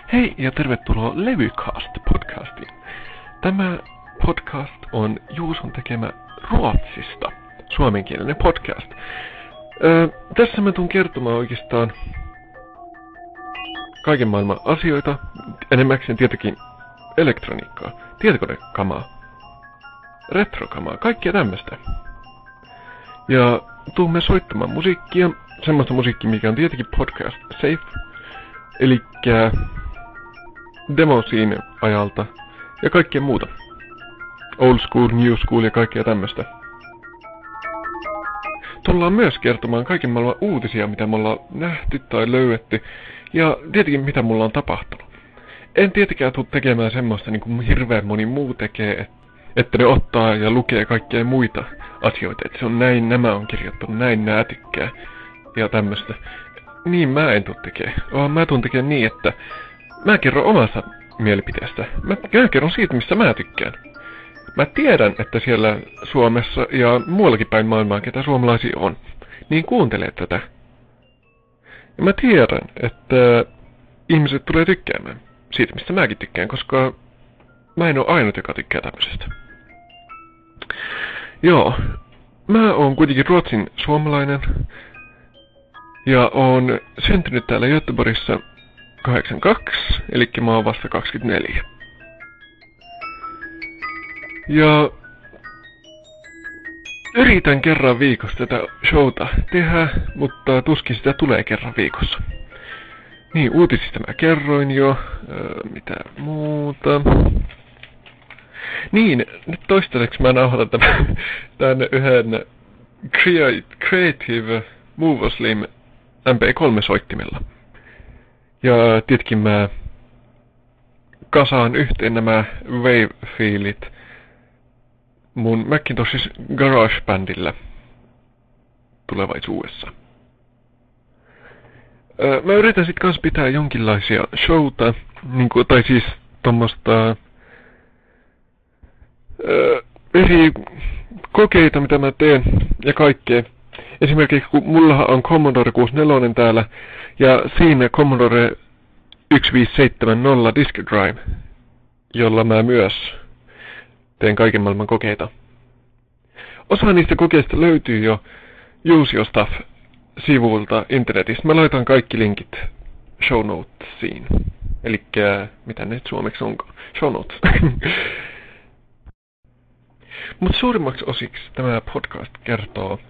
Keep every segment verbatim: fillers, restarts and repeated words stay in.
Hei ja tervetuloa Levycast-podcastiin. Tämä podcast on Juuson tekemä Ruotsista suomenkielinen podcast. Öö, tässä mä tuun kertomaan oikeastaan kaiken maailman asioita, enemmäkseen tietenkin elektroniikkaa, tietokonekamaa, retrokamaa, kaikkea tämmöstä. Ja tuumme soittamaan musiikkia, semmoista musiikkia, mikä on tietenkin podcast safe, elikkä demo siinä ajalta ja kaikkea muuta. Old school, new school ja kaikkea tämmöstä. Tullaan myös kertomaan kaiken maailman uutisia, mitä me ollaan nähty tai löydetty, ja tietenkin mitä mulla on tapahtunut. En tietenkään tule tekemään semmoista niin kuin hirveän moni muu tekee, että ne ottaa ja lukee kaikkea muita asioita. Että se on näin, nämä on kirjoittanut, näin nää tykkää ja tämmöstä. Niin mä en tule tekemään. Oh, mä tuun tekemään niin, että mä kerron omasta mielipiteestä. Mä, mä kerron siitä, missä mä tykkään. Mä tiedän, että siellä Suomessa ja muuallakin päin maailmaa, ketä suomalaisia on, niin kuuntelee tätä. Ja mä tiedän, että ihmiset tulee tykkäämään siitä, mistä mäkin tykkään, koska mä en oo ainut, joka tykkää tämmöisestä. Joo, mä oon kuitenkin Ruotsin suomalainen ja oon syntynyt täällä Göteborgissa kahdeksankymmentäkaksi, eli mä oon vasta kaksikymmentäneljä. Ja yritän kerran viikossa tätä showta tehdä, mutta tuskin sitä tulee kerran viikossa. Niin, uutisista mä kerroin jo, öö, mitä muuta. Niin, nyt toistaiseksi mä nauhoitan tämän, tämän yhden Creative Movo Slim M P kolme soittimella. Ja tietenkin mä kasaan yhteen nämä wave-fiilit mun Macintoshin GarageBandilla tulevaisuudessa. Öö, mä yritän sit kans pitää jonkinlaisia showta, niinku, tai siis tommoista öö, eri kokeita, mitä mä teen ja kaikkea. Esimerkiksi kun mullahan on Commodore kuusikymmentäneljä täällä, ja siinä Commodore yksi viisi seitsemän nolla Disk Drive, jolla mä myös teen kaiken maailman kokeita. Osa niistä kokeista löytyy jo Use Your Stuff-sivuilta internetistä. Mä laitan kaikki linkit show notesiin. Elikkä, mitä ne suomeksi onkaan? Show notes. Mutta suurimmaksi osiksi tämä podcast kertoo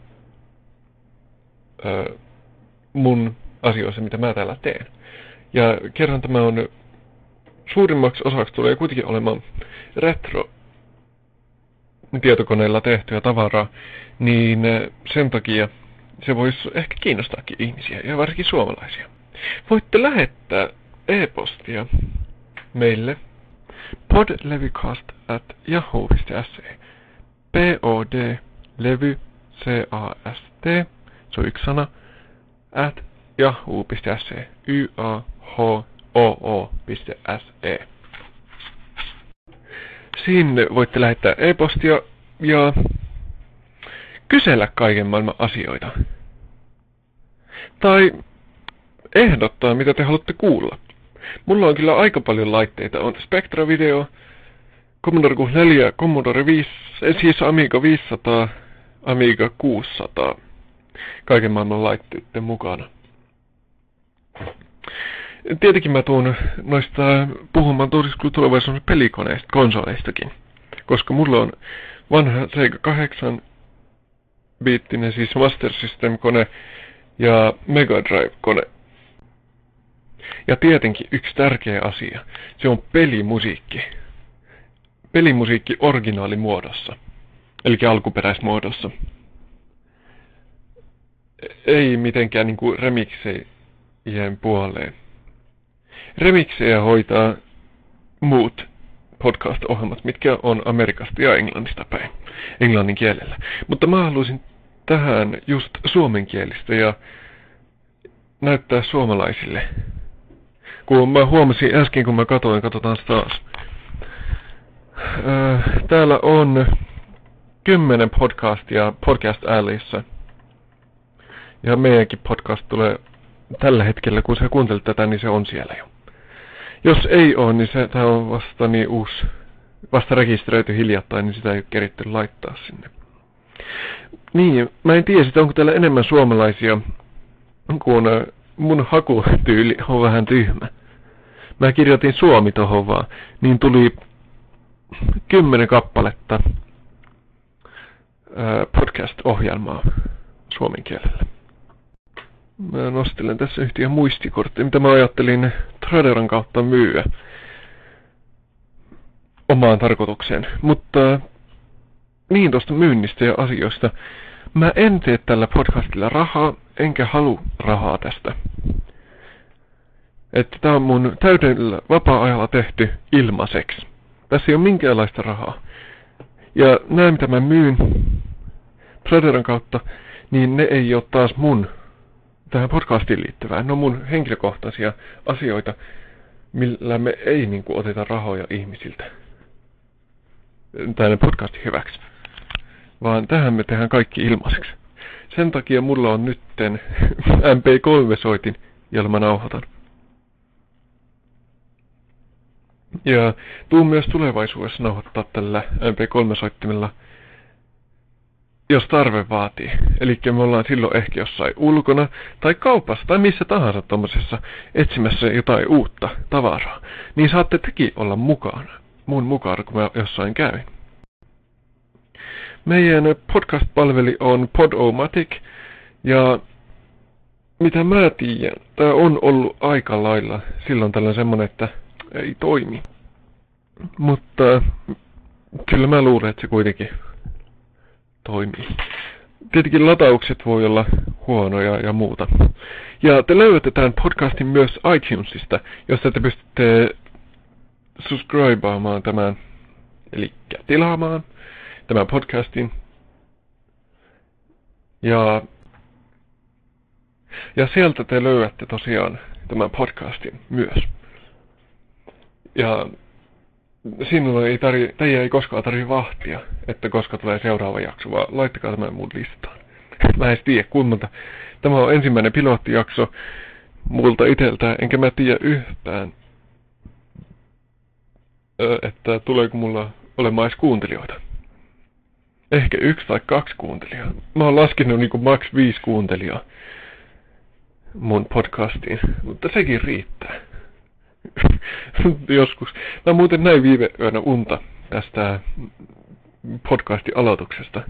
ö, mun asioista, mitä mä täällä teen. Ja kerran tämä on suurimmaksi osaksi tulee kuitenkin olemaan retro tietokoneella tehtyä tavaraa, niin sen takia se voisi ehkä kiinnostaakin ihmisiä, ja varsinkin suomalaisia. Voitte lähettää e-postia meille podlevycast at yahoo piste se. P-O-D-levy, C-A-S-T, se on yksi sana, at yahoo piste se, Y-A-H-O-O piste S-E. Sinne voitte lähettää e-postia ja kysellä kaiken maailman asioita. Tai ehdottaa, mitä te haluatte kuulla. Mulla on kyllä aika paljon laitteita. On Spectra-video, Commodore kuusikymmentäneljä, Commodore viisi, siis Amiga viisisataa, Amiga kuusisataa. Kaiken maailman laitteiden mukana. Tietenkin mä tuun noista puhumaan tulevaisuuden pelikoneista, konsoleistakin. Koska mulla on vanha Sega kahdeksan biittinen, siis Master System-kone ja Mega Drive-kone. Ja tietenkin yksi tärkeä asia, se on pelimusiikki. Pelimusiikki originaalimuodossa, eli alkuperäismuodossa. Ei mitenkään niinku remixejen puoleen. Remixejä hoitaa muut podcast-ohjelmat, mitkä on Amerikasta ja Englannista päin, englannin kielellä. Mutta mä haluaisin tähän just suomenkielistä ja näyttää suomalaisille. Kun mä huomasin äsken, kun mä katoin, katsotaan taas. Öö, täällä on kymmenen podcastia Podcast Alleyssä. Ja meidänkin podcast tulee tällä hetkellä, kun sä kuuntelet tätä, niin se on siellä jo. Jos ei ole, niin se tää on vasta niin uusi, vasta rekisteröity hiljattain, niin sitä ei ole keritty laittaa sinne. Niin, mä en tiedä, onko täällä enemmän suomalaisia, kun mun hakutyyli on vähän tyhmä. Mä kirjoitin Suomi tohon vaan, niin tuli kymmenen kappaletta ää, podcast-ohjelmaa suomen kielellä. Mä nostelen tässä yhtiä muistikortteja, mitä mä ajattelin Traderan kautta myyä omaan tarkoitukseen. Mutta niin tuosta myynnistä ja asioista. Mä en tee tällä podcastilla rahaa, enkä halu rahaa tästä. Että tää on mun täydellä vapaa-ajalla tehty ilmaiseksi. Tässä ei ole minkäänlaista rahaa. Ja nämä mitä mä myyn Traderan kautta, niin ne ei ole taas mun tähän podcastiin liittyvää. Ne on mun henkilökohtaisia asioita, millä me ei niin kuin oteta rahoja ihmisiltä. Tänne podcastin hyväksi. Vaan tähän me tehdään kaikki ilmaiseksi. Sen takia mulla on nytten M P kolme soitin, jolla mä nauhoitan. Ja tuun myös tulevaisuudessa nauhoittaa tällä M P kolme soittimella, jos tarve vaatii. Eli me ollaan silloin ehkä jossain ulkona tai kaupassa tai missä tahansa tommosessa etsimässä jotain uutta tavaraa. Niin saatte tekin olla mukana, mun mukana, kun mä jossain käyn. Meidän podcast-palveli on Podomatic, ja mitä mä tiedän, tää on ollut aika lailla silloin tällainen semmonen, että ei toimi. Mutta kyllä mä luulen, että se kuitenkin toimii. Tietenkin lataukset voi olla huonoja ja muuta. Ja te löydätte tämän podcastin myös iTunesista, josta te pystytte subscribeaamaan tämän, eli tilaamaan tämän podcastin. Ja, ja sieltä te löydätte tosiaan tämän podcastin myös. Ja sinulla ei tarvi, teidän ei koskaan tarvitse vahtia, että koska tulee seuraava jakso, vaan laittakaa tämän mun listaan. Mä en tiedä kuinka. Tämä on ensimmäinen pilottijakso multa iteltään, enkä mä tiedä yhtään, että tuleeko mulla olemaan edes kuuntelijoita. Ehkä yksi tai kaksi kuuntelijaa. Mä oon laskenut niinku maks viisi kuuntelijaa mun podcastiin, mutta sekin riittää. Joskus. Mä muuten näin viime yönä unta tästä podcastin aloituksesta.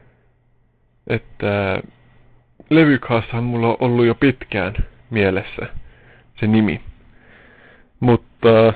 Että Levykaassahan mulla on ollut jo pitkään mielessä se nimi. Mutta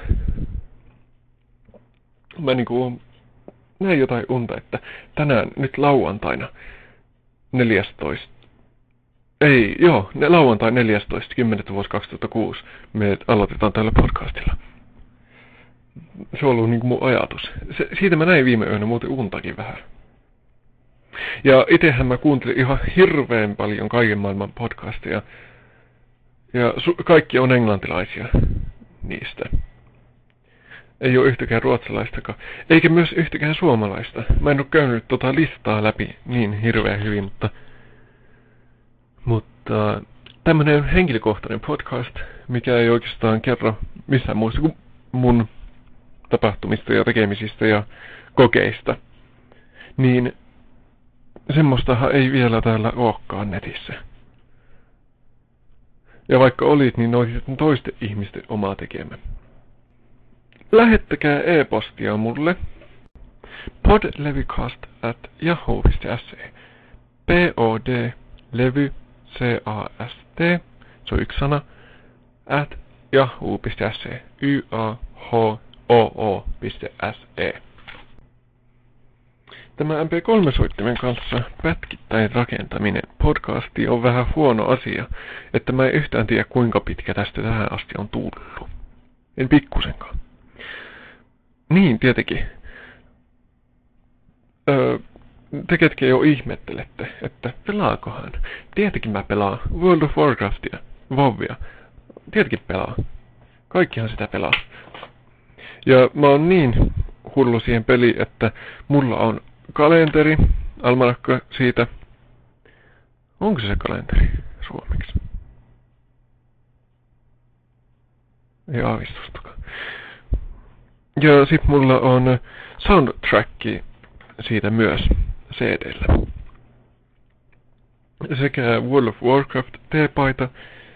mä niinku näin jotain unta, että tänään nyt lauantaina neljästoista Ei, joo, ne lauantai neljästoista kymmenettä vuosi kaksituhattakuusi me aloitetaan tällä podcastilla. Se on ollut niin kuin mun ajatus. Se, siitä mä näin viime yönä muuten untakin vähän. Ja itehän mä kuuntelin ihan hirveän paljon kaiken maailman podcasteja. Ja su- kaikki on englantilaisia niistä. Ei ole yhtäkään ruotsalaistakaan. Eikä myös yhtäkään suomalaista. Mä en ole käynyt tota listaa läpi niin hirveän hyvin, mutta... Mutta tämmönen henkilökohtainen podcast, mikä ei oikeastaan kerro missään muusta kuin mun tapahtumista ja tekemisistä ja kokeista, niin semmoistahan ei vielä täällä olekaan netissä. Ja vaikka olit, niin ne oli sitten toisten ihmisten omaa tekemä. Lähettäkää e-postia mulle podlevycast at yahoo piste se P-O-D-levy C-A-S-T, se on yksi sana, at yahoo piste se, Y-A-H-O-O piste S-E. Tämä M P kolme soittimen kanssa pätkittäin rakentaminen podcasti on vähän huono asia, että mä en yhtään tiedä kuinka pitkä tästä tähän asti on tullut. En pikkusenkaan. Niin, tietenkin. Öö, te ketkä jo ihmettelette, että pelaakohan. Tietenkin mä pelaan World of Warcraftia, WoWia. Tietenkin pelaa. Kaikkihan sitä pelaa. Ja mä oon niin hullu siihen peliin, että mulla on kalenteri, almanakka siitä. Onko se se kalenteri suomeksi? Ei aavistustakaan. Ja sit mulla on soundtracki siitä myös C D:llä. Sekä World of Warcraft T-paita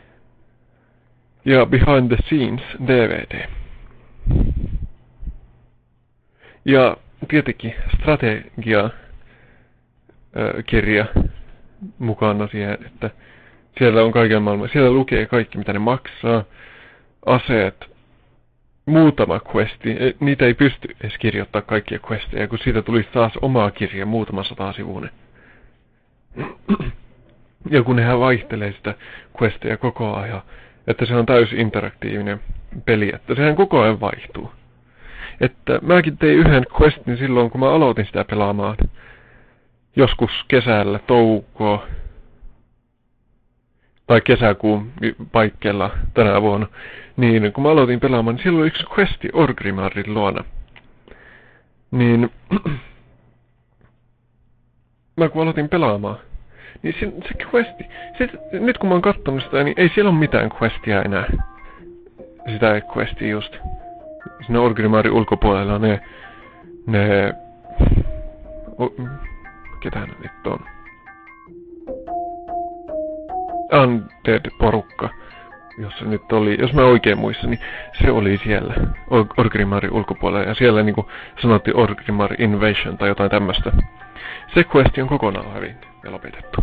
ja Behind the Scenes D V D. Ja tietenkin strategia kirja mukana siihen, että siellä on kaiken maailman, siellä lukee kaikki mitä ne maksaa, aseet, muutama questi, niitä ei pysty edes kirjoittaa kaikkia questeja, kun siitä tulisi taas omaa kirja muutama sata sivuinen. Ja kun nehän vaihtelee sitä questeja koko ajan, että se on täysin interaktiivinen peli, että sehän koko ajan vaihtuu. Että mäkin tein yhden questin silloin, kun mä aloitin sitä pelaamaan. Joskus kesällä, toukoa tai kesäkuun paikkeilla tänä vuonna. Niin kun mä aloitin pelaamaan, niin silloin oli yksi questi Orgrimmarin luona. Niin mä kun aloitin pelaamaan, niin se, se questi, se, nyt kun mä oon kattonut sitä, niin ei siellä ole mitään questia enää. Sitä questia just. Siinä Orgrimmarin ulkopuolella ne, ne, o, ketähän nyt on? Undead-porukka, jos se nyt oli, jos mä oikein muistan, niin se oli siellä Orgrimmarin ulkopuolella, ja siellä niinku sanottiin Orgrimmar Invasion tai jotain tämmöstä. Se questi on kokonaan hävinnyt ja lopetettu.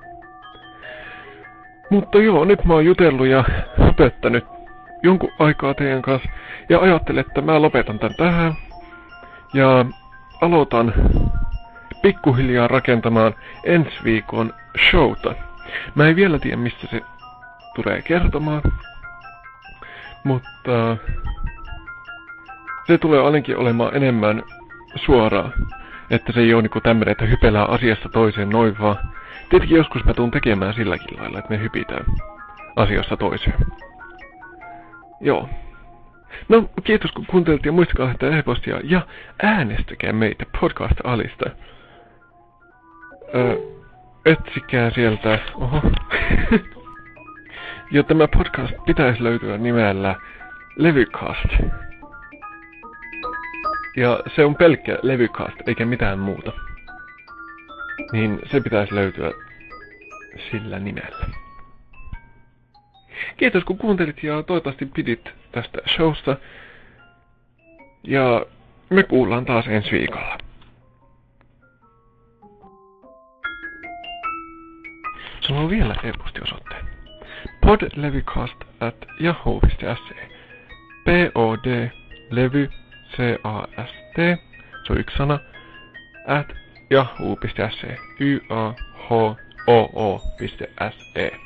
Mutta joo, nyt mä oon jutellut ja höpöttänyt jonkun aikaa teidän kanssa, ja ajattelen, että mä lopetan tän tähän, ja aloitan pikkuhiljaa rakentamaan ensi viikon showta. Mä en vielä tiedä, mistä se tulee kertomaan, mutta se tulee ainakin olemaan enemmän suoraa, että se ei ole niinku tämmönen, että hypelään asiasta toiseen noin vaan. Tietenkin joskus mä tuun tekemään silläkin lailla, että me hypitään asiasta toiseen. Joo. No, kiitos kun kuuntelit ja muistakaa lähettää e-postia ja äänestäkää meitä podcast-alista. Öö, etsikää sieltä, oho. Ja tämä podcast pitäisi löytyä nimellä Levycast. Ja se on pelkkä Levycast, eikä mitään muuta. Niin se pitäisi löytyä sillä nimellä. Kiitos kun kuuntelit ja toivottavasti pidit tästä showsta. Ja me kuullaan taas ensi viikolla. Sulla on vielä e-postiosoitteen. podlevycast at yahoo piste se. P-O-D levy C-A-S-T, se on yksi sana, at yahoo piste se. Y-A-H-O-O piste S-E.